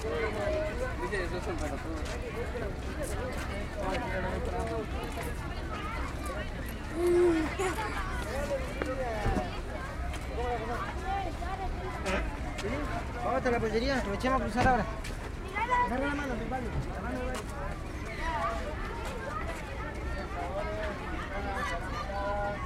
Vamos hasta la pollería, aprovechemos a cruzar ahora. Agarra la mano, Pablo. La mano de...